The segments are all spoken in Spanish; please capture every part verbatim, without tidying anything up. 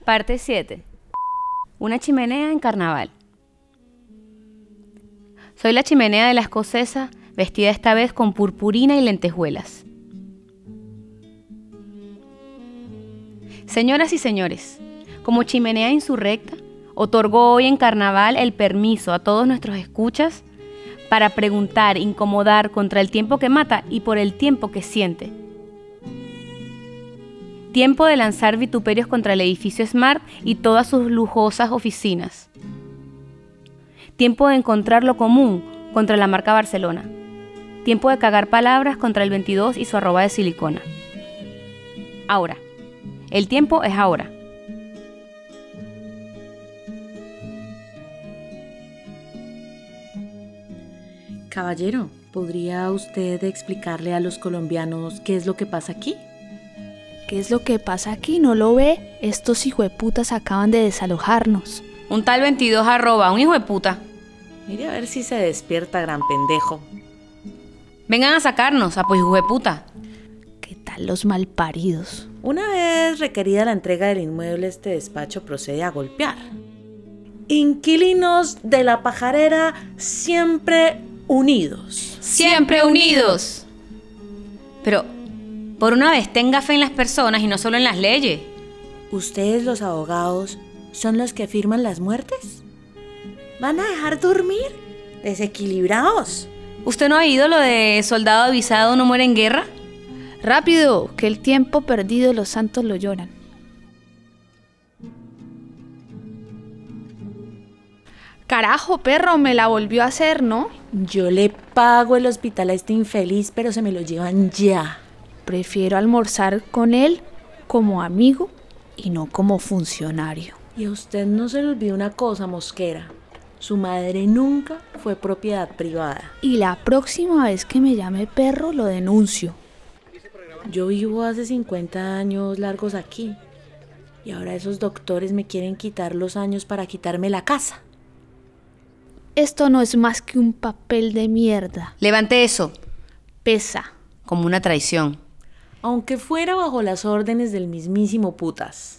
Parte siete. Una chimenea en carnaval. Soy la chimenea de la escocesa, vestida esta vez con purpurina y lentejuelas. Señoras y señores, como chimenea insurrecta, otorgo hoy en carnaval el permiso a todos nuestros escuchas para preguntar, incomodar contra el tiempo que mata y por el tiempo que siente. Tiempo de lanzar vituperios contra el edificio Smart y todas sus lujosas oficinas. Tiempo de encontrar lo común contra la marca Barcelona. Tiempo de cagar palabras contra el veintidós y su arroba de silicona. Ahora. El tiempo es ahora. Caballero, ¿podría usted explicarle a los colombianos qué es lo que pasa aquí? ¿Qué es lo que pasa aquí? ¿No lo ve? Estos hijueputas acaban de desalojarnos. Un tal veintidós arroba, un hijo de puta. Mire a ver si se despierta, gran pendejo. Vengan a sacarnos, a pues hijo de puta. ¿Qué tal los malparidos? Una vez requerida la entrega del inmueble, este despacho procede a golpear. Inquilinos de la pajarera siempre unidos. ¡Siempre unidos! Pero, por una vez, tenga fe en las personas y no solo en las leyes. ¿Ustedes, los abogados, son los que firman las muertes? ¿Van a dejar dormir? Desequilibrados. ¿Usted no ha oído lo de soldado avisado no muere en guerra? ¡Rápido! Que el tiempo perdido los santos lo lloran. Carajo, perro, me la volvió a hacer, ¿no? Yo le pago el hospital a este infeliz, pero se me lo llevan ya. Prefiero almorzar con él como amigo y no como funcionario. Y a usted no se le olvide una cosa, Mosquera. Su madre nunca fue propiedad privada. Y la próxima vez que me llame perro lo denuncio. Yo vivo hace cincuenta años largos aquí. Y ahora esos doctores me quieren quitar los años para quitarme la casa. Esto no es más que un papel de mierda. Levante eso. Pesa. Como una traición. Aunque fuera bajo las órdenes del mismísimo putas.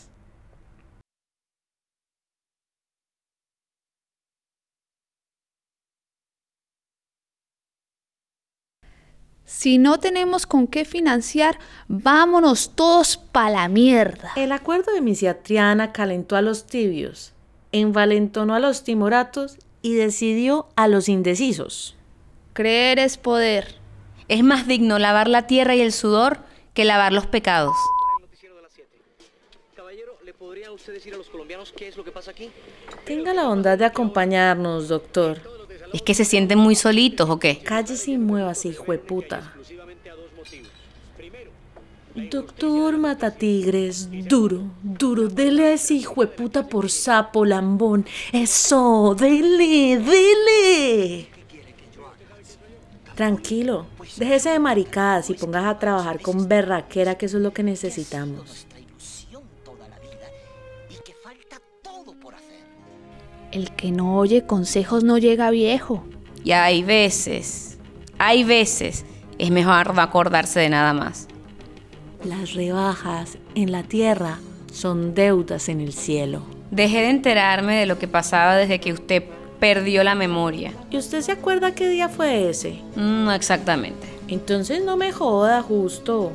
Si no tenemos con qué financiar, vámonos todos pa' la mierda. El acuerdo de Misia Triana calentó a los tibios, envalentonó a los timoratos y decidió a los indecisos. Creer es poder. Es más digno lavar la tierra y el sudor que lavar los pecados. Caballero, ¿le podría usted decir a los colombianos qué es lo que pasa aquí? Tenga la bondad de acompañarnos, doctor. ¿Es que se sienten muy solitos o qué? Cállese y muévase, hijueputa. Doctor Matatigres, duro, duro, dele a ese hijueputa por sapo, lambón. Eso, dele, dele. Tranquilo, déjese de maricadas y pongas a trabajar con berraquera, que eso es lo que necesitamos. El que no oye consejos no llega viejo. Y hay veces, hay veces, es mejor no acordarse de nada más. Las rebajas en la tierra son deudas en el cielo. Dejé de enterarme de lo que pasaba desde que usted perdió la memoria. ¿Y usted se acuerda qué día fue ese? No exactamente. Entonces no me joda, justo.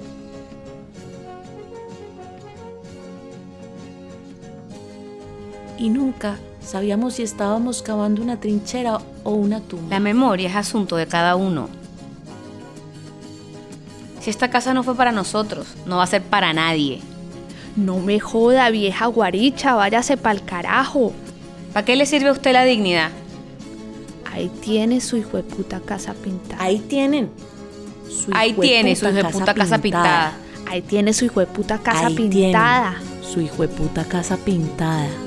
Y nunca sabíamos si estábamos cavando una trinchera o una tumba. La memoria es asunto de cada uno. Si esta casa no fue para nosotros, no va a ser para nadie. No me joda, vieja guaricha, váyase pa'l carajo. ¿Para qué le sirve a usted la dignidad? Ahí tiene su hijueputa casa pintada. Ahí tienen. Su Ahí tiene su hijueputa casa pintada. Ahí tiene su hijueputa casa Ahí pintada. Tienen su hijueputa casa pintada.